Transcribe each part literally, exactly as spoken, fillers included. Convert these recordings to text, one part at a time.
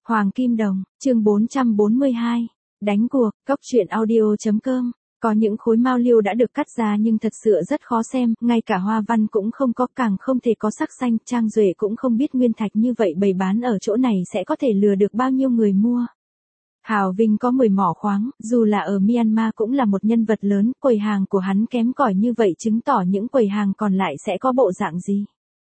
Hoàng Kim Đồng, chương bốn trăm bốn mươi hai. Đánh cuộc, cốc truyện audio chấm com. Có những khối mao liêu đã được cắt ra nhưng thật sự rất khó xem, ngay cả hoa văn cũng không có, càng không thể có sắc xanh. Trang Duệ cũng không biết nguyên thạch như vậy bày bán ở chỗ này sẽ có thể lừa được bao nhiêu người mua. Hào Vinh có mười mỏ khoáng, dù là ở Myanmar cũng là một nhân vật lớn, quầy hàng của hắn kém cỏi như vậy chứng tỏ những quầy hàng còn lại sẽ có bộ dạng gì.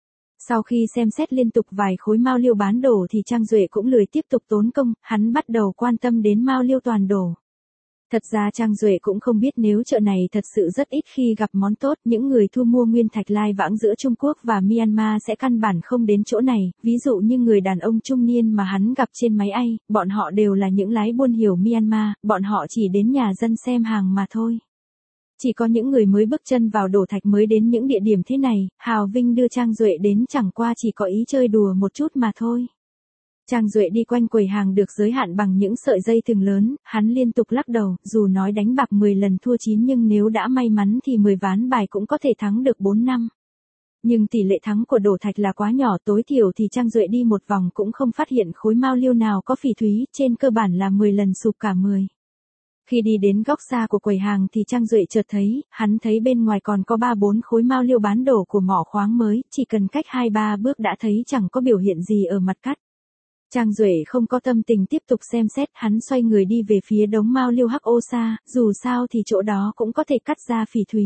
Sau khi xem xét liên tục vài khối mao liêu bán đổ thì Trang Duệ cũng lười tiếp tục tốn công, hắn bắt đầu quan tâm đến mao liêu toàn đổ. Thật ra Trang Duệ cũng không biết nếu chợ này thật sự rất ít khi gặp món tốt, những người thu mua nguyên thạch lai vãng giữa Trung Quốc và Myanmar sẽ căn bản không đến chỗ này, ví dụ như người đàn ông trung niên mà hắn gặp trên máy bay, bọn họ đều là những lái buôn hiểu Myanmar, bọn họ chỉ đến nhà dân xem hàng mà thôi. Chỉ có những người mới bước chân vào đổ thạch mới đến những địa điểm thế này, Hào Vinh đưa Trang Duệ đến chẳng qua chỉ có ý chơi đùa một chút mà thôi. Trang Duệ đi quanh quầy hàng được giới hạn bằng những sợi dây thừng lớn, hắn liên tục lắc đầu, dù nói đánh bạc mười lần thua chín nhưng nếu đã may mắn thì mười ván bài cũng có thể thắng được bốn năm. Nhưng tỷ lệ thắng của đổ thạch là quá nhỏ, tối thiểu thì Trang Duệ đi một vòng cũng không phát hiện khối mao liêu nào có phỉ thúy, trên cơ bản là mười lần sụp cả mười. Khi đi đến góc xa của quầy hàng thì Trang Duệ chợt thấy, hắn thấy bên ngoài còn có ba bốn khối mao liêu bán đổ của mỏ khoáng mới, chỉ cần cách hai ba bước đã thấy chẳng có biểu hiện gì ở mặt cắt. Trang Duệ không có tâm tình tiếp tục xem xét, hắn xoay người đi về phía đống mao liêu hắc ô sa, dù sao thì chỗ đó cũng có thể cắt ra phỉ thúy.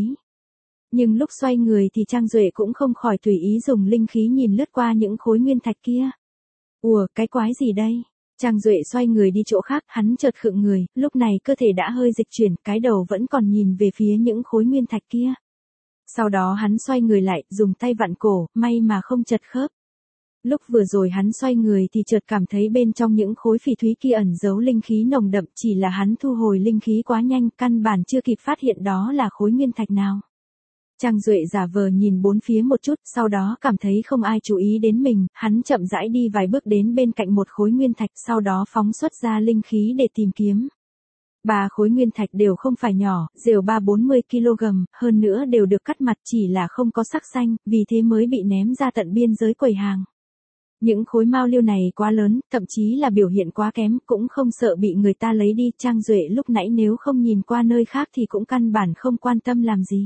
Nhưng lúc xoay người thì Trang Duệ cũng không khỏi tùy ý dùng linh khí nhìn lướt qua những khối nguyên thạch kia. Ủa, cái quái gì đây? Trang Duệ xoay người đi chỗ khác, hắn chợt khựng người, lúc này cơ thể đã hơi dịch chuyển, cái đầu vẫn còn nhìn về phía những khối nguyên thạch kia. Sau đó hắn xoay người lại, dùng tay vặn cổ, may mà không chật khớp. Lúc vừa rồi hắn xoay người thì chợt cảm thấy bên trong những khối phỉ thúy kia ẩn giấu linh khí nồng đậm, chỉ là hắn thu hồi linh khí quá nhanh, căn bản chưa kịp phát hiện đó là khối nguyên thạch nào. Trang Duệ giả vờ nhìn bốn phía một chút, sau đó cảm thấy không ai chú ý đến mình, hắn chậm rãi đi vài bước đến bên cạnh một khối nguyên thạch, sau đó phóng xuất ra linh khí để tìm kiếm. Ba khối nguyên thạch đều không phải nhỏ, dều ba bốn mươi ki lô gam, hơn nữa đều được cắt mặt, chỉ là không có sắc xanh, vì thế mới bị ném ra tận biên giới quầy hàng. Những khối mao liêu này quá lớn, thậm chí là biểu hiện quá kém, cũng không sợ bị người ta lấy đi. Trang Duệ lúc nãy nếu không nhìn qua nơi khác thì cũng căn bản không quan tâm làm gì.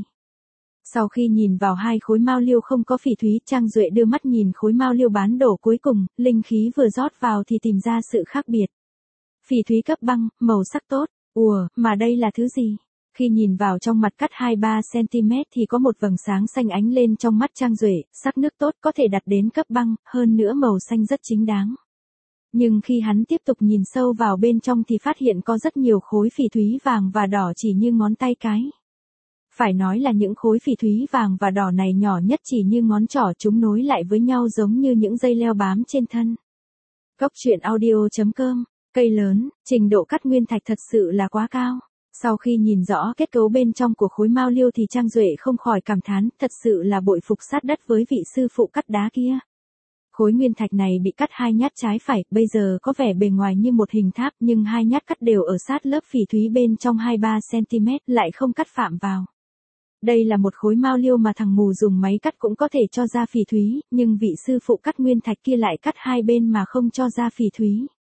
Sau khi nhìn vào hai khối mao liêu không có phỉ thúy, Trang Duệ đưa mắt nhìn khối mao liêu bán đổ cuối cùng, linh khí vừa rót vào thì tìm ra sự khác biệt. Phỉ thúy cấp băng, màu sắc tốt, ùa, mà đây là thứ gì? Khi nhìn vào trong mặt cắt hai ba xăng-ti-mét thì có một vầng sáng xanh ánh lên trong mắt Trang Duệ, sắc nước tốt có thể đặt đến cấp băng, hơn nữa màu xanh rất chính đáng. Nhưng khi hắn tiếp tục nhìn sâu vào bên trong thì phát hiện có rất nhiều khối phỉ thúy vàng và đỏ chỉ như ngón tay cái. Phải nói là những khối phỉ thúy vàng và đỏ này nhỏ nhất chỉ như ngón trỏ, chúng nối lại với nhau giống như những dây leo bám trên thân. Cốc truyện audio chấm com. Cây lớn, trình độ cắt nguyên thạch thật sự là quá cao. Sau khi nhìn rõ kết cấu bên trong của khối mao liêu thì Trang Duệ không khỏi cảm thán, thật sự là bội phục sát đất với vị sư phụ cắt đá kia. Khối nguyên thạch này bị cắt hai nhát trái phải, bây giờ có vẻ bề ngoài như một hình tháp nhưng hai nhát cắt đều ở sát lớp phỉ thúy bên trong hai ba xăng-ti-mét, lại không cắt phạm vào. Đây là một khối mao liêu mà thằng mù dùng máy cắt cũng có thể cho ra phỉ thúy, nhưng vị sư phụ cắt nguyên thạch kia lại cắt hai bên mà không cho ra phỉ thúy.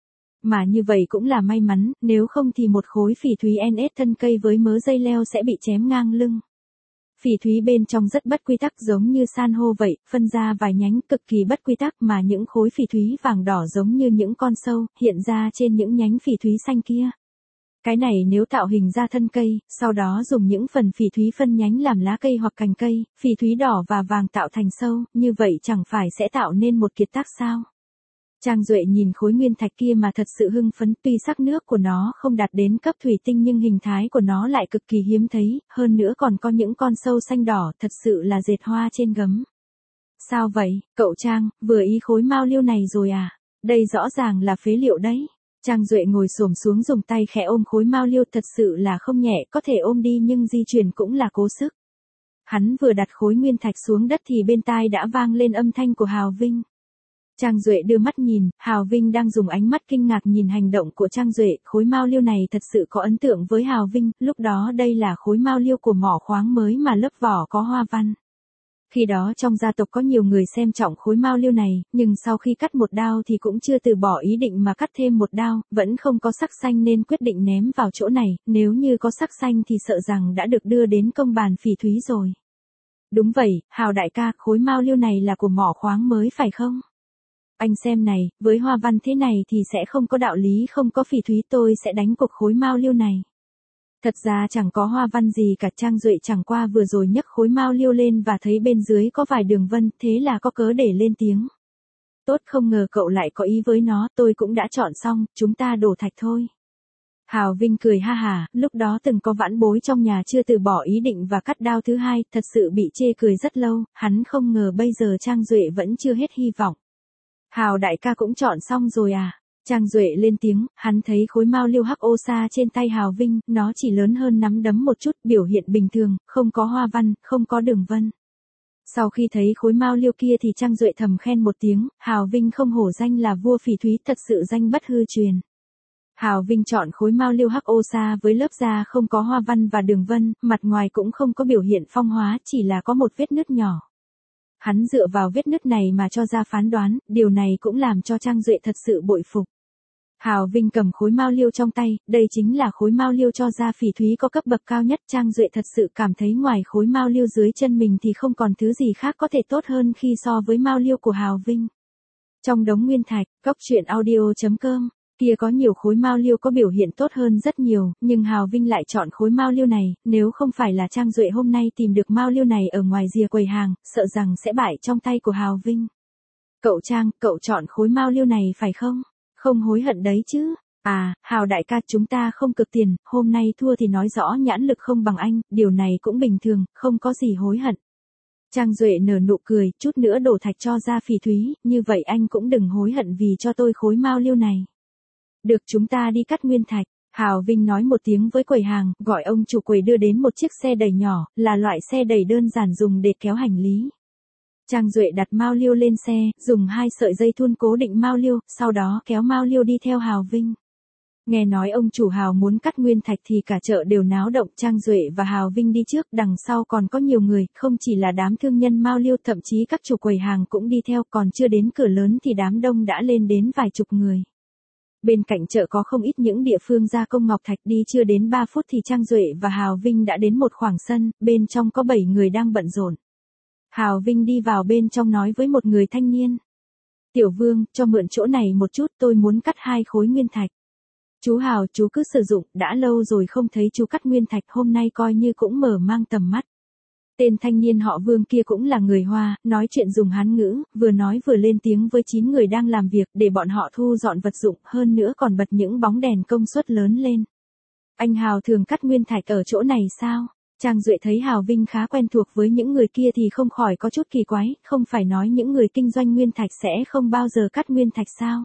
Mà như vậy cũng là may mắn, nếu không thì một khối phỉ thúy en ét thân cây với mớ dây leo sẽ bị chém ngang lưng. Phỉ thúy bên trong rất bất quy tắc giống như san hô vậy, phân ra vài nhánh cực kỳ bất quy tắc, mà những khối phỉ thúy vàng đỏ giống như những con sâu, hiện ra trên những nhánh phỉ thúy xanh kia. Cái này nếu tạo hình ra thân cây, sau đó dùng những phần phỉ thúy phân nhánh làm lá cây hoặc cành cây, phỉ thúy đỏ và vàng tạo thành sâu, như vậy chẳng phải sẽ tạo nên một kiệt tác sao? Trang Duệ nhìn khối nguyên thạch kia mà thật sự hưng phấn, tuy sắc nước của nó không đạt đến cấp thủy tinh nhưng hình thái của nó lại cực kỳ hiếm thấy, hơn nữa còn có những con sâu xanh đỏ, thật sự là dệt hoa trên gấm. Sao vậy, cậu Trang, vừa ý khối mao liêu này rồi à? Đây rõ ràng là phế liệu đấy. Trang Duệ ngồi xổm xuống dùng tay khẽ ôm khối mao liêu, thật sự là không nhẹ, có thể ôm đi nhưng di chuyển cũng là cố sức. Hắn vừa đặt khối nguyên thạch xuống đất thì bên tai đã vang lên âm thanh của Hào Vinh. Trang Duệ đưa mắt nhìn, Hào Vinh đang dùng ánh mắt kinh ngạc nhìn hành động của Trang Duệ, khối mao liêu này thật sự có ấn tượng với Hào Vinh, lúc đó đây là khối mao liêu của mỏ khoáng mới mà lớp vỏ có hoa văn. Khi đó trong gia tộc có nhiều người xem trọng khối mao liêu này, nhưng sau khi cắt một đao thì cũng chưa từ bỏ ý định mà cắt thêm một đao, vẫn không có sắc xanh nên quyết định ném vào chỗ này, nếu như có sắc xanh thì sợ rằng đã được đưa đến công bàn phỉ thúy rồi. Đúng vậy, Hào đại ca, khối mao liêu này là của mỏ khoáng mới phải không? Anh xem này, với hoa văn thế này thì sẽ không có đạo lý không có phỉ thúy, tôi sẽ đánh cuộc khối mao liêu này. Thật ra chẳng có hoa văn gì cả, Trang Duệ chẳng qua vừa rồi nhấc khối mao liêu lên và thấy bên dưới có vài đường vân, thế là có cớ để lên tiếng. Tốt, không ngờ cậu lại có ý với nó, tôi cũng đã chọn xong, chúng ta đổ thạch thôi. Hào Vinh cười ha hả, lúc đó từng có vãn bối trong nhà chưa từ bỏ ý định và cắt đao thứ hai, thật sự bị chê cười rất lâu, hắn không ngờ bây giờ Trang Duệ vẫn chưa hết hy vọng. Hào đại ca cũng chọn xong rồi à? Trang Duệ lên tiếng, hắn thấy khối mao liêu hắc ô sa trên tay Hào Vinh, nó chỉ lớn hơn nắm đấm một chút, biểu hiện bình thường, không có hoa văn, không có đường vân. Sau khi thấy khối mao liêu kia thì Trang Duệ thầm khen một tiếng, Hào Vinh không hổ danh là vua phỉ thúy, thật sự danh bất hư truyền. Hào Vinh chọn khối mao liêu hắc ô sa với lớp da không có hoa văn và đường vân, mặt ngoài cũng không có biểu hiện phong hóa, chỉ là có một vết nứt nhỏ. Hắn dựa vào vết nứt này mà cho ra phán đoán, điều này cũng làm cho Trang Duệ thật sự bội phục. Hào Vinh cầm khối mao liêu trong tay, đây chính là khối mao liêu cho ra phỉ thúy có cấp bậc cao nhất. Trang Duệ thật sự cảm thấy ngoài khối mao liêu dưới chân mình thì không còn thứ gì khác có thể tốt hơn khi so với mao liêu của Hào Vinh. Trong đống nguyên thạch, Cóc Truyện Audio chấm com, kia có nhiều khối mao liêu có biểu hiện tốt hơn rất nhiều, nhưng Hào Vinh lại chọn khối mao liêu này, nếu không phải là Trang Duệ hôm nay tìm được mao liêu này ở ngoài rìa quầy hàng, sợ rằng sẽ bại trong tay của Hào Vinh. Cậu Trang, cậu chọn khối mao liêu này phải không? Không hối hận đấy chứ? À, Hào đại ca, chúng ta không cực tiền, hôm nay thua thì nói rõ nhãn lực không bằng anh, điều này cũng bình thường, không có gì hối hận. Trang Duệ nở nụ cười, chút nữa đổ thạch cho ra phỉ thúy, như vậy anh cũng đừng hối hận vì cho tôi khối mao liêu này. Được, chúng ta đi cắt nguyên thạch. Hào Vinh nói một tiếng với quầy hàng, gọi ông chủ quầy đưa đến một chiếc xe đẩy nhỏ, là loại xe đẩy đơn giản dùng để kéo hành lý. Trang Duệ đặt mao liêu lên xe, dùng hai sợi dây thun cố định mao liêu, sau đó kéo mao liêu đi theo Hào Vinh. Nghe nói ông chủ Hào muốn cắt nguyên thạch thì cả chợ đều náo động, Trang Duệ và Hào Vinh đi trước, đằng sau còn có nhiều người, không chỉ là đám thương nhân mao liêu, thậm chí các chủ quầy hàng cũng đi theo, còn chưa đến cửa lớn thì đám đông đã lên đến vài chục người. Bên cạnh chợ có không ít những địa phương gia công ngọc thạch, đi chưa đến ba phút thì Trang Duệ và Hào Vinh đã đến một khoảng sân, bên trong có bảy người đang bận rộn. Hào Vinh đi vào bên trong nói với một người thanh niên. Tiểu Vương, cho mượn chỗ này một chút, tôi muốn cắt hai khối nguyên thạch. Chú Hào, chú cứ sử dụng, đã lâu rồi không thấy chú cắt nguyên thạch, hôm nay coi như cũng mở mang tầm mắt. Tên thanh niên họ Vương kia cũng là người Hoa, nói chuyện dùng Hán ngữ, vừa nói vừa lên tiếng với chín người đang làm việc để bọn họ thu dọn vật dụng, hơn nữa còn bật những bóng đèn công suất lớn lên. Anh Hào thường cắt nguyên thạch ở chỗ này sao? Trang Duệ thấy Hào Vinh khá quen thuộc với những người kia thì không khỏi có chút kỳ quái, không phải nói những người kinh doanh nguyên thạch sẽ không bao giờ cắt nguyên thạch sao?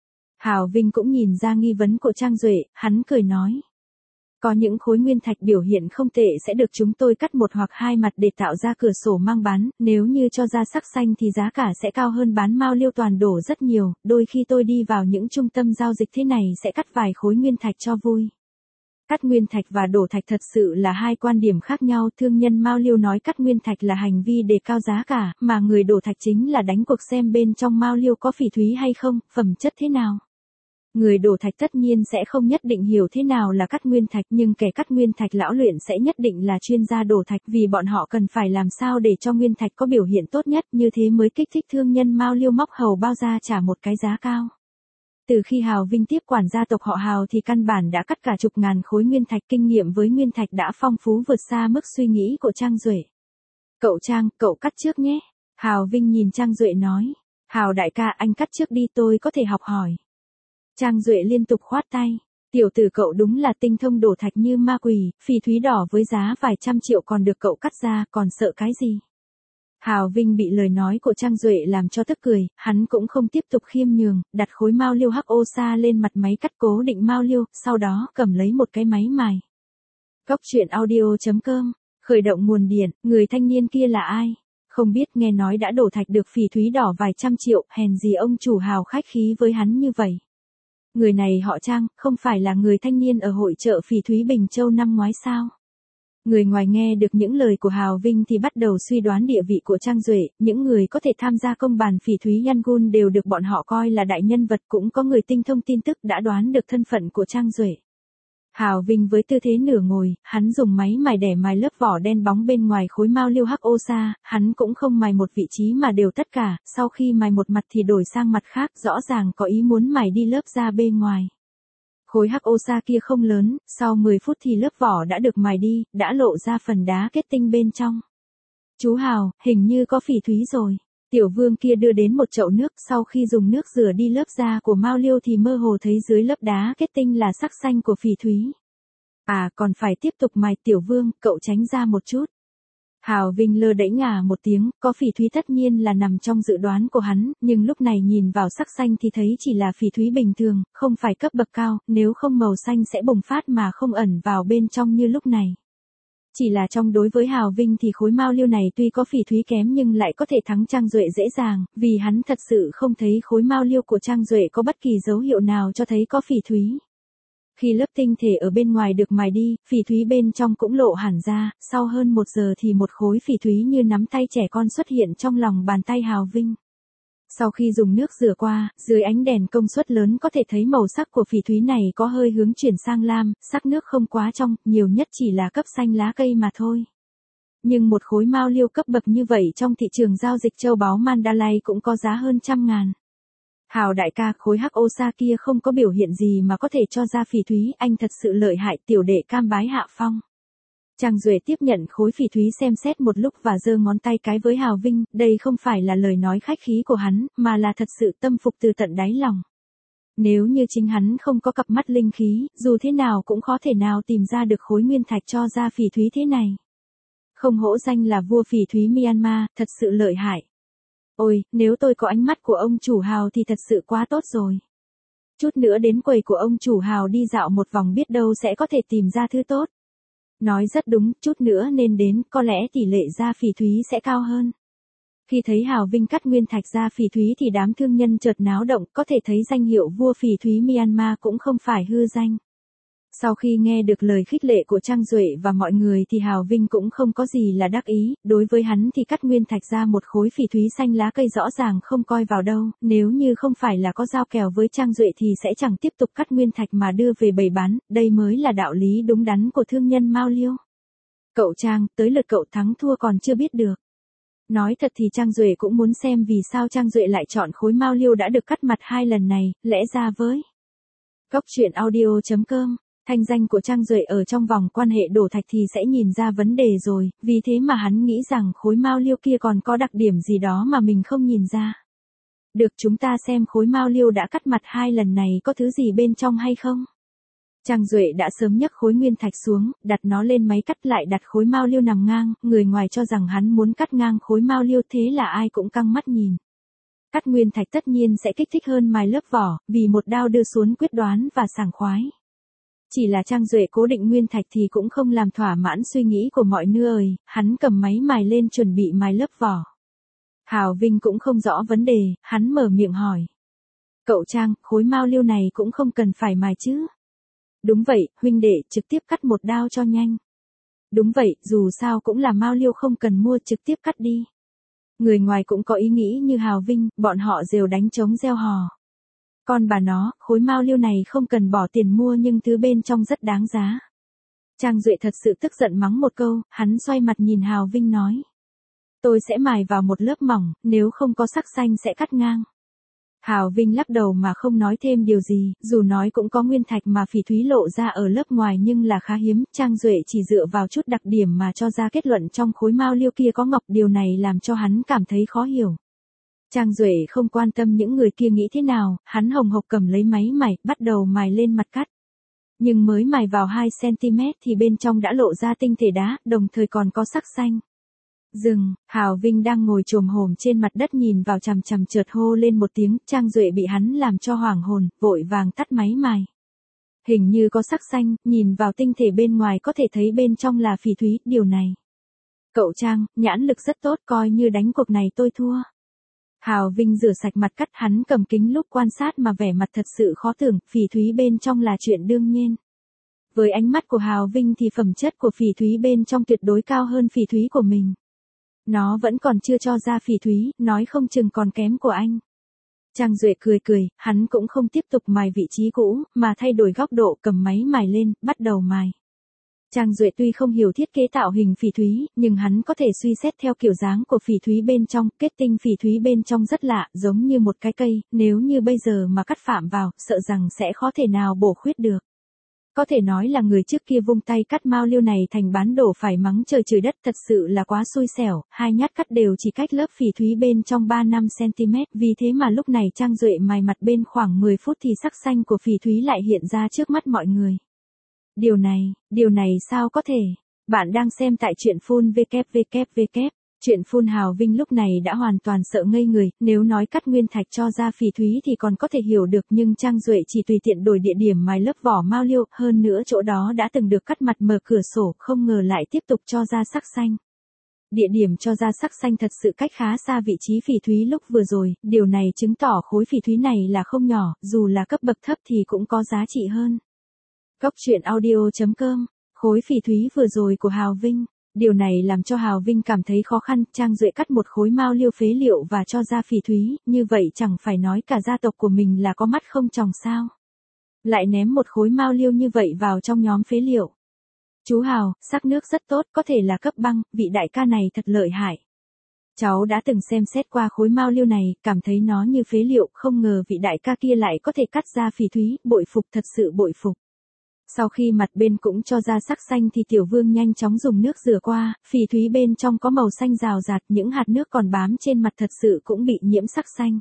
Hào Vinh cũng nhìn ra nghi vấn của Trang Duệ, hắn cười nói. Có những khối nguyên thạch biểu hiện không tệ sẽ được chúng tôi cắt một hoặc hai mặt để tạo ra cửa sổ mang bán, nếu như cho ra sắc xanh thì giá cả sẽ cao hơn bán mao liêu toàn đổ rất nhiều, đôi khi tôi đi vào những trung tâm giao dịch thế này sẽ cắt vài khối nguyên thạch cho vui. Cắt nguyên thạch và đổ thạch thật sự là hai quan điểm khác nhau, thương nhân mao liêu nói cắt nguyên thạch là hành vi để cao giá cả, mà người đổ thạch chính là đánh cuộc xem bên trong mao liêu có phỉ thúy hay không, phẩm chất thế nào. Người đổ thạch tất nhiên sẽ không nhất định hiểu thế nào là cắt nguyên thạch, nhưng kẻ cắt nguyên thạch lão luyện sẽ nhất định là chuyên gia đổ thạch, vì bọn họ cần phải làm sao để cho nguyên thạch có biểu hiện tốt nhất, như thế mới kích thích thương nhân mao liêu móc hầu bao ra trả một cái giá cao. Từ khi Hào Vinh tiếp quản gia tộc họ Hào thì căn bản đã cắt cả chục ngàn khối nguyên thạch, kinh nghiệm với nguyên thạch đã phong phú vượt xa mức suy nghĩ của Trang Duệ. Cậu Trang, cậu cắt trước nhé. Hào Vinh nhìn Trang Duệ nói. Hào đại ca, anh cắt trước đi, tôi có thể học hỏi. Trang Duệ liên tục khoát tay. Tiểu tử cậu đúng là tinh thông đổ thạch như ma quỷ, phỉ thúy đỏ với giá vài trăm triệu còn được cậu cắt ra, còn sợ cái gì? Hào Vinh bị lời nói của Trang Duệ làm cho tức cười, hắn cũng không tiếp tục khiêm nhường, đặt khối mao liêu hắc ô sa lên mặt máy cắt cố định mao liêu, sau đó cầm lấy một cái máy mài. Cóc Truyện Audio chấm com, khởi động nguồn điện, người thanh niên kia là ai? Không biết, nghe nói đã đổ thạch được phỉ thúy đỏ vài trăm triệu, hèn gì ông chủ Hào khách khí với hắn như vậy. Người này họ Trang, không phải là người thanh niên ở hội chợ phỉ thúy Bình Châu năm ngoái sao? Người ngoài nghe được những lời của Hào Vinh thì bắt đầu suy đoán địa vị của Trang Duệ, những người có thể tham gia công bàn phỉ thúy Yangon đều được bọn họ coi là đại nhân vật, cũng có người tinh thông tin tức đã đoán được thân phận của Trang Duệ. Hào Vinh với tư thế nửa ngồi, hắn dùng máy mài để mài lớp vỏ đen bóng bên ngoài khối mao liêu hắc ô sa, hắn cũng không mài một vị trí mà đều tất cả, sau khi mài một mặt thì đổi sang mặt khác, rõ ràng có ý muốn mài đi lớp da bên ngoài. Khối hắc ô sa kia không lớn, sau mười phút thì lớp vỏ đã được mài đi, đã lộ ra phần đá kết tinh bên trong. Chú Hào, hình như có phỉ thúy rồi. Tiểu vương kia đưa đến một chậu nước, sau khi dùng nước rửa đi lớp da của mao liêu thì mơ hồ thấy dưới lớp đá kết tinh là sắc xanh của phỉ thúy. À, còn phải tiếp tục mài. Tiểu vương, cậu tránh ra một chút. Hào Vinh lơ đễnh ngả một tiếng, có phỉ thúy tất nhiên là nằm trong dự đoán của hắn, nhưng lúc này nhìn vào sắc xanh thì thấy chỉ là phỉ thúy bình thường, không phải cấp bậc cao, nếu không màu xanh sẽ bùng phát mà không ẩn vào bên trong như lúc này. Chỉ là trong đối với Hào Vinh thì khối mao liêu này tuy có phỉ thúy kém nhưng lại có thể thắng Trang Duệ dễ dàng, vì hắn thật sự không thấy khối mao liêu của Trang Duệ có bất kỳ dấu hiệu nào cho thấy có phỉ thúy. Khi lớp tinh thể ở bên ngoài được mài đi, phỉ thúy bên trong cũng lộ hẳn ra, sau hơn một giờ thì một khối phỉ thúy như nắm tay trẻ con xuất hiện trong lòng bàn tay Hào Vinh. Sau khi dùng nước rửa qua, dưới ánh đèn công suất lớn có thể thấy màu sắc của phỉ thúy này có hơi hướng chuyển sang lam, sắc nước không quá trong, nhiều nhất chỉ là cấp xanh lá cây mà thôi. Nhưng một khối mao liêu cấp bậc như vậy trong thị trường giao dịch châu báu Mandalay cũng có giá hơn trăm ngàn. Hào đại ca, khối hắc ô sa kia không có biểu hiện gì mà có thể cho ra phỉ thúy, anh thật sự lợi hại. Tiểu đệ cam bái hạ phong. Trang Duệ tiếp nhận khối phỉ thúy xem xét một lúc và giơ ngón tay cái với Hào Vinh, đây không phải là lời nói khách khí của hắn, mà là thật sự tâm phục từ tận đáy lòng. Nếu như chính hắn không có cặp mắt linh khí, dù thế nào cũng khó thể nào tìm ra được khối nguyên thạch cho ra phỉ thúy thế này. Không hổ danh là vua phỉ thúy Myanmar, thật sự lợi hại. Ôi, nếu tôi có ánh mắt của ông chủ Hào thì thật sự quá tốt rồi. Chút nữa đến quầy của ông chủ Hào đi dạo một vòng biết đâu sẽ có thể tìm ra thứ tốt. Nói rất đúng, chút nữa nên đến, có lẽ tỷ lệ ra phỉ thúy sẽ cao hơn. Khi thấy Hào Vinh cắt nguyên thạch ra phỉ thúy thì đám thương nhân chợt náo động, có thể thấy danh hiệu vua phỉ thúy Myanmar cũng không phải hư danh. Sau khi nghe được lời khích lệ của Trang Duệ và mọi người thì Hào Vinh cũng không có gì là đắc ý, đối với hắn thì cắt nguyên thạch ra một khối phỉ thúy xanh lá cây rõ ràng không coi vào đâu, nếu như không phải là có giao kèo với Trang Duệ thì sẽ chẳng tiếp tục cắt nguyên thạch mà đưa về bày bán, đây mới là đạo lý đúng đắn của thương nhân Mao Liêu. Cậu Trang, tới lượt cậu thắng thua còn chưa biết được. Nói thật thì Trang Duệ cũng muốn xem vì sao Trang Duệ lại chọn khối Mao Liêu đã được cắt mặt hai lần này, lẽ ra với Cóc truyện audio chấm com. Thanh danh của Trang Duệ ở trong vòng quan hệ đổ thạch thì sẽ nhìn ra vấn đề rồi, vì thế mà hắn nghĩ rằng khối mao liêu kia còn có đặc điểm gì đó mà mình không nhìn ra. Được, chúng ta xem khối mao liêu đã cắt mặt hai lần này có thứ gì bên trong hay không. Trang Duệ đã sớm nhấc khối nguyên thạch xuống, đặt nó lên máy cắt lại đặt khối mao liêu nằm ngang, người ngoài cho rằng hắn muốn cắt ngang khối mao liêu thế là ai cũng căng mắt nhìn. Cắt nguyên thạch tất nhiên sẽ kích thích hơn mài lớp vỏ, vì một đao đưa xuống quyết đoán và sảng khoái. Chỉ là Trang Duệ cố định nguyên thạch thì cũng không làm thỏa mãn suy nghĩ của mọi người, hắn cầm máy mài lên chuẩn bị mài lớp vỏ. Hào Vinh cũng không rõ vấn đề, hắn mở miệng hỏi. Cậu Trang, khối mao liêu này cũng không cần phải mài chứ? Đúng vậy, huynh đệ, trực tiếp cắt một đao cho nhanh. Đúng vậy, dù sao cũng là mao liêu không cần mua, trực tiếp cắt đi. Người ngoài cũng có ý nghĩ như Hào Vinh, bọn họ rều đánh trống reo hò. Con bà nó, khối mao liêu này không cần bỏ tiền mua nhưng thứ bên trong rất đáng giá. Trang Duệ thật sự tức giận mắng một câu, hắn xoay mặt nhìn Hào Vinh nói. Tôi sẽ mài vào một lớp mỏng, nếu không có sắc xanh sẽ cắt ngang. Hào Vinh lắc đầu mà không nói thêm điều gì, dù nói cũng có nguyên thạch mà phỉ thúy lộ ra ở lớp ngoài nhưng là khá hiếm, Trang Duệ chỉ dựa vào chút đặc điểm mà cho ra kết luận trong khối mao liêu kia có ngọc, điều này làm cho hắn cảm thấy khó hiểu. Trang Duệ không quan tâm những người kia nghĩ thế nào, hắn hồng hộc cầm lấy máy mài, bắt đầu mài lên mặt cắt. Nhưng mới mài vào hai xăng-ti-mét thì bên trong đã lộ ra tinh thể đá, đồng thời còn có sắc xanh. Dừng, Hào Vinh đang ngồi chồm hổm trên mặt đất nhìn vào chằm chằm chợt hô lên một tiếng, Trang Duệ bị hắn làm cho hoảng hồn, vội vàng tắt máy mài. Hình như có sắc xanh, nhìn vào tinh thể bên ngoài có thể thấy bên trong là phỉ thúy, điều này. Cậu Trang, nhãn lực rất tốt, coi như đánh cuộc này tôi thua. Hào Vinh rửa sạch mặt cắt, hắn cầm kính lúp quan sát mà vẻ mặt thật sự khó tưởng, phỉ thúy bên trong là chuyện đương nhiên. Với ánh mắt của Hào Vinh thì phẩm chất của phỉ thúy bên trong tuyệt đối cao hơn phỉ thúy của mình. Nó vẫn còn chưa cho ra phỉ thúy, nói không chừng còn kém của anh. Trang Duệ cười cười, hắn cũng không tiếp tục mài vị trí cũ, mà thay đổi góc độ cầm máy mài lên, bắt đầu mài. Trang Duệ tuy không hiểu thiết kế tạo hình phỉ thúy, nhưng hắn có thể suy xét theo kiểu dáng của phỉ thúy bên trong, kết tinh phỉ thúy bên trong rất lạ, giống như một cái cây, nếu như bây giờ mà cắt phạm vào, sợ rằng sẽ khó thể nào bổ khuyết được. Có thể nói là người trước kia vung tay cắt mao liêu này thành bán đổ phải mắng trời chửi đất, thật sự là quá xui xẻo, hai nhát cắt đều chỉ cách lớp phỉ thúy bên trong ba năm xăng-ti-mét, vì thế mà lúc này Trang Duệ mài mặt bên khoảng mười phút thì sắc xanh của phỉ thúy lại hiện ra trước mắt mọi người. Điều này, điều này sao có thể? Bạn đang xem tại truyện full vê kép vê kép vê kép. Chuyện Phun Hào Vinh lúc này đã hoàn toàn sợ ngây người, nếu nói cắt nguyên thạch cho ra phỉ thúy thì còn có thể hiểu được, nhưng Trang Duệ chỉ tùy tiện đổi địa điểm mài lớp vỏ mao liêu, hơn nữa chỗ đó đã từng được cắt mặt mở cửa sổ, không ngờ lại tiếp tục cho ra sắc xanh. Địa điểm cho ra sắc xanh thật sự cách khá xa vị trí phỉ thúy lúc vừa rồi, điều này chứng tỏ khối phỉ thúy này là không nhỏ, dù là cấp bậc thấp thì cũng có giá trị hơn. Góc truyện audio chấm com, khối phỉ thúy vừa rồi của Hào Vinh. Điều này làm cho Hào Vinh cảm thấy khó khăn, Trang Duệ cắt một khối mao liêu phế liệu và cho ra phỉ thúy, như vậy chẳng phải nói cả gia tộc của mình là có mắt không tròng sao. Lại ném một khối mao liêu như vậy vào trong nhóm phế liệu. Chú Hào, sắc nước rất tốt, có thể là cấp băng, vị đại ca này thật lợi hại. Cháu đã từng xem xét qua khối mao liêu này, cảm thấy nó như phế liệu, không ngờ vị đại ca kia lại có thể cắt ra phỉ thúy, bội phục, thật sự bội phục. Sau khi mặt bên cũng cho ra sắc xanh thì Tiểu Vương nhanh chóng dùng nước rửa qua, phỉ thúy bên trong có màu xanh rào rạt, những hạt nước còn bám trên mặt thật sự cũng bị nhiễm sắc xanh.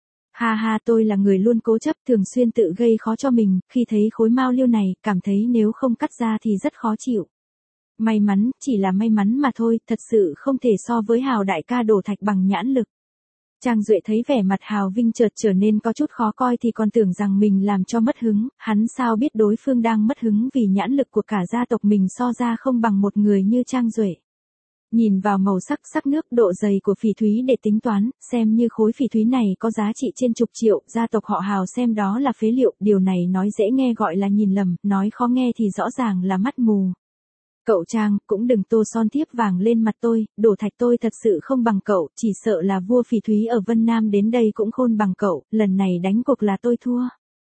Ha ha, tôi là người luôn cố chấp, thường xuyên tự gây khó cho mình, khi thấy khối mao liêu này, cảm thấy nếu không cắt ra thì rất khó chịu. May mắn, chỉ là may mắn mà thôi, thật sự không thể so với Hào đại ca đổ thạch bằng nhãn lực. Trang Duệ thấy vẻ mặt Hào Vinh chợt trở nên có chút khó coi thì còn tưởng rằng mình làm cho mất hứng, hắn sao biết đối phương đang mất hứng vì nhãn lực của cả gia tộc mình so ra không bằng một người như Trang Duệ. Nhìn vào màu sắc sắc nước, độ dày của phỉ thúy để tính toán, xem như khối phỉ thúy này có giá trị trên chục triệu, gia tộc họ Hào xem đó là phế liệu, điều này nói dễ nghe gọi là nhìn lầm, nói khó nghe thì rõ ràng là mắt mù. Cậu Trang, cũng đừng tô son thiếp vàng lên mặt tôi, đổ thạch tôi thật sự không bằng cậu, chỉ sợ là vua phỉ thúy ở Vân Nam đến đây cũng khôn bằng cậu, lần này đánh cuộc là tôi thua.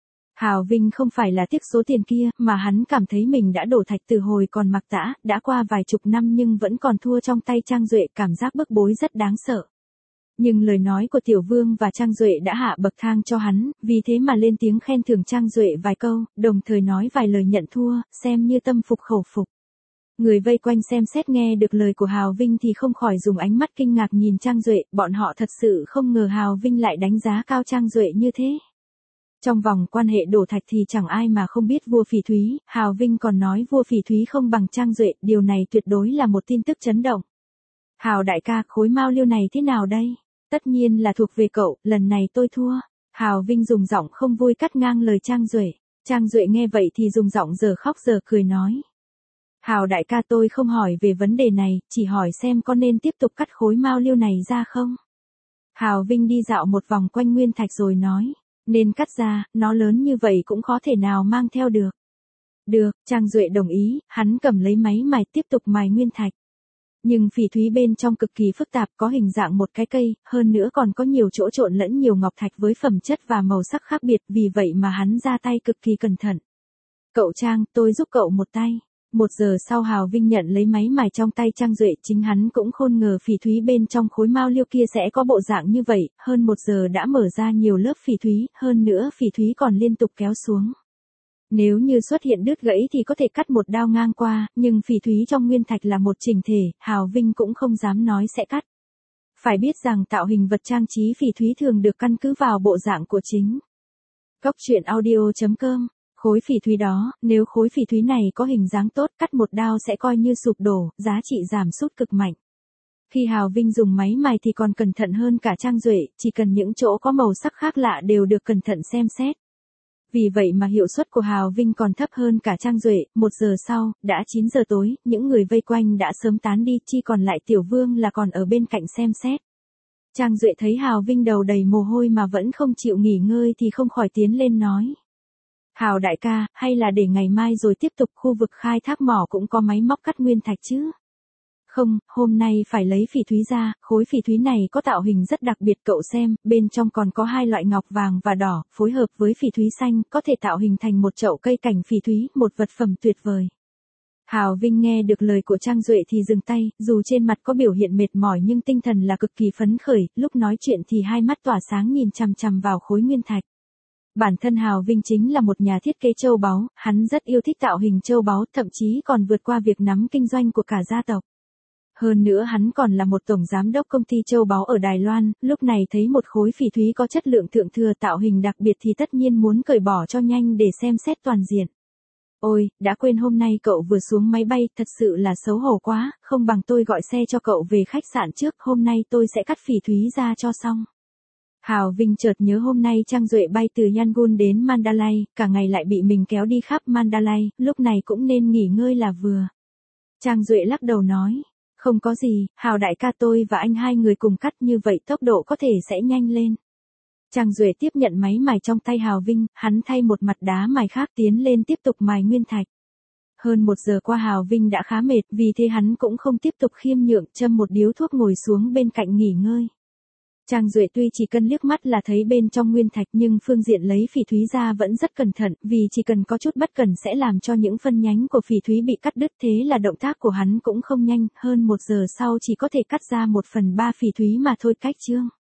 Hào Vinh không phải là tiếc số tiền kia, mà hắn cảm thấy mình đã đổ thạch từ hồi còn mặc tã, đã qua vài chục năm nhưng vẫn còn thua trong tay Trang Duệ, cảm giác bức bối rất đáng sợ. Nhưng lời nói của Tiểu Vương và Trang Duệ đã hạ bậc thang cho hắn, vì thế mà lên tiếng khen thưởng Trang Duệ vài câu, đồng thời nói vài lời nhận thua, xem như tâm phục khẩu phục. Người vây quanh xem xét nghe được lời của Hào Vinh thì không khỏi dùng ánh mắt kinh ngạc nhìn Trang Duệ, bọn họ thật sự không ngờ Hào Vinh lại đánh giá cao Trang Duệ như thế. Trong vòng quan hệ đổ thạch thì chẳng ai mà không biết vua phỉ thúy, Hào Vinh còn nói vua phỉ thúy không bằng Trang Duệ, điều này tuyệt đối là một tin tức chấn động. Hào đại ca, khối mao liêu này thế nào đây? Tất nhiên là thuộc về cậu, lần này tôi thua. Hào Vinh dùng giọng không vui cắt ngang lời Trang Duệ. Trang Duệ nghe vậy thì dùng giọng giờ khóc giờ cười nói. Hào đại ca, tôi không hỏi về vấn đề này, chỉ hỏi xem có nên tiếp tục cắt khối mao liêu này ra không? Hào Vinh đi dạo một vòng quanh nguyên thạch rồi nói, nên cắt ra, nó lớn như vậy cũng khó thể nào mang theo được. Được, Trang Duệ đồng ý, hắn cầm lấy máy mài tiếp tục mài nguyên thạch. Nhưng phỉ thúy bên trong cực kỳ phức tạp, có hình dạng một cái cây, hơn nữa còn có nhiều chỗ trộn lẫn nhiều ngọc thạch với phẩm chất và màu sắc khác biệt, vì vậy mà hắn ra tay cực kỳ cẩn thận. Cậu Trang, tôi giúp cậu một tay. Một giờ sau Hào Vinh nhận lấy máy mài trong tay Trang Duệ, chính hắn cũng khôn ngờ phỉ thúy bên trong khối mao liêu kia sẽ có bộ dạng như vậy, hơn một giờ đã mở ra nhiều lớp phỉ thúy, hơn nữa phỉ thúy còn liên tục kéo xuống. Nếu như xuất hiện đứt gãy thì có thể cắt một đao ngang qua, nhưng phỉ thúy trong nguyên thạch là một chỉnh thể, Hào Vinh cũng không dám nói sẽ cắt. Phải biết rằng tạo hình vật trang trí phỉ thúy thường được căn cứ vào bộ dạng của chính. Góc truyện audio chấm com. Khối phỉ thúy đó, nếu khối phỉ thúy này có hình dáng tốt, cắt một đao sẽ coi như sụp đổ, giá trị giảm sút cực mạnh. Khi Hào Vinh dùng máy mài thì còn cẩn thận hơn cả Trang Duệ, chỉ cần những chỗ có màu sắc khác lạ đều được cẩn thận xem xét. Vì vậy mà hiệu suất của Hào Vinh còn thấp hơn cả Trang Duệ, một giờ sau, đã chín giờ tối, những người vây quanh đã sớm tán đi, chỉ còn lại Tiểu Vương là còn ở bên cạnh xem xét. Trang Duệ thấy Hào Vinh đầu đầy mồ hôi mà vẫn không chịu nghỉ ngơi thì không khỏi tiến lên nói. Hào đại ca, hay là để ngày mai rồi tiếp tục, khu vực khai thác mỏ cũng có máy móc cắt nguyên thạch chứ? Không, hôm nay phải lấy phỉ thúy ra, khối phỉ thúy này có tạo hình rất đặc biệt cậu xem, bên trong còn có hai loại ngọc vàng và đỏ, phối hợp với phỉ thúy xanh, có thể tạo hình thành một chậu cây cảnh phỉ thúy, một vật phẩm tuyệt vời. Hào Vinh nghe được lời của Trang Duệ thì dừng tay, dù trên mặt có biểu hiện mệt mỏi nhưng tinh thần là cực kỳ phấn khởi, lúc nói chuyện thì hai mắt tỏa sáng nhìn chằm chằm vào khối nguyên thạch. Bản thân Hào Vinh chính là một nhà thiết kế châu báu, hắn rất yêu thích tạo hình châu báu, thậm chí còn vượt qua việc nắm kinh doanh của cả gia tộc. Hơn nữa hắn còn là một tổng giám đốc công ty châu báu ở Đài Loan, lúc này thấy một khối phỉ thúy có chất lượng thượng thừa tạo hình đặc biệt thì tất nhiên muốn cởi bỏ cho nhanh để xem xét toàn diện. Ôi, đã quên hôm nay cậu vừa xuống máy bay, thật sự là xấu hổ quá, không bằng tôi gọi xe cho cậu về khách sạn trước, hôm nay tôi sẽ cắt phỉ thúy ra cho xong. Hào Vinh chợt nhớ hôm nay Trang Duệ bay từ Yangon đến Mandalay, cả ngày lại bị mình kéo đi khắp Mandalay, lúc này cũng nên nghỉ ngơi là vừa. Trang Duệ lắc đầu nói, không có gì, Hào đại ca tôi và anh hai người cùng cắt như vậy tốc độ có thể sẽ nhanh lên. Trang Duệ tiếp nhận máy mài trong tay Hào Vinh, hắn thay một mặt đá mài khác tiến lên tiếp tục mài nguyên thạch. Hơn một giờ qua Hào Vinh đã khá mệt, vì thế hắn cũng không tiếp tục khiêm nhượng, châm một điếu thuốc ngồi xuống bên cạnh nghỉ ngơi. Trang Duệ tuy chỉ cần liếc mắt là thấy bên trong nguyên thạch nhưng phương diện lấy phỉ thúy ra vẫn rất cẩn thận, vì chỉ cần có chút bất cẩn sẽ làm cho những phân nhánh của phỉ thúy bị cắt đứt, thế là động tác của hắn cũng không nhanh, hơn một giờ sau chỉ có thể cắt ra một phần ba phỉ thúy mà thôi. Cách chương